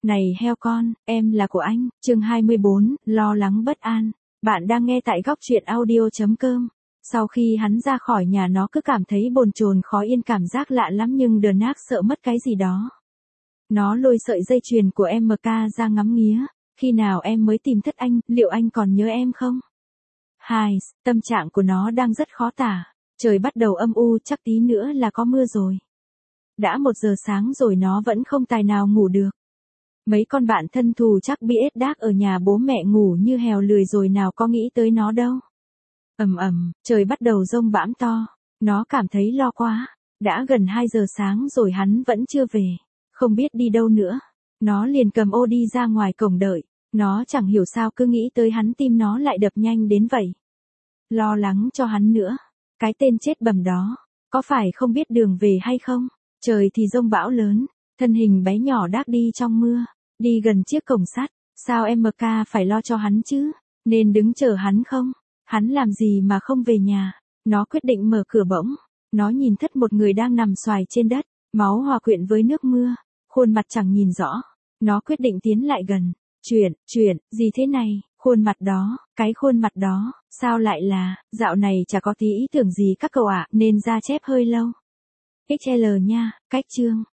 Này heo con, em là của anh, chương 24, lo lắng bất an. Bạn đang nghe tại góc truyện audio.com. Sau khi hắn ra khỏi nhà nó cứ cảm thấy bồn chồn khó yên, cảm giác lạ lắm nhưng đờ nác sợ mất cái gì đó. Nó lôi sợi dây chuyền của MK ra ngắm nghía. Khi nào em mới tìm thất anh, liệu anh còn nhớ em không? Tâm trạng của nó đang rất khó tả. Trời bắt đầu âm u, chắc tí nữa là có mưa rồi. Đã 1 giờ sáng rồi nó vẫn không tài nào ngủ được. Mấy con bạn thân thù chắc biết đác ở nhà bố mẹ ngủ như hèo lười rồi, nào có nghĩ tới nó đâu. Trời bắt đầu giông bão to. Nó cảm thấy lo quá. Đã gần 2 giờ sáng rồi hắn vẫn chưa về. Không biết đi đâu nữa. Nó liền cầm ô đi ra ngoài cổng đợi. Nó chẳng hiểu sao cứ nghĩ tới hắn tim nó lại đập nhanh đến vậy. Lo lắng cho hắn nữa. Cái tên chết bầm đó. Có phải không biết đường về hay không? Trời thì giông bão lớn. Thân hình bé nhỏ đác đi trong mưa. Đi gần chiếc cổng sắt. Sao MK phải lo cho hắn chứ? Nên đứng chờ hắn không? Hắn làm gì mà không về nhà? Nó quyết định mở cửa bỗng. Nó nhìn thất một người đang nằm xoài trên đất. Máu hòa quyện với nước mưa. Khuôn mặt chẳng nhìn rõ. Nó quyết định tiến lại gần. Chuyện, gì thế này? Khuôn mặt đó, cái khuôn mặt đó, sao lại là, dạo này chả có tí ý tưởng gì các cậu ạ, nên ra chép hơi lâu. XL nha, cách chương.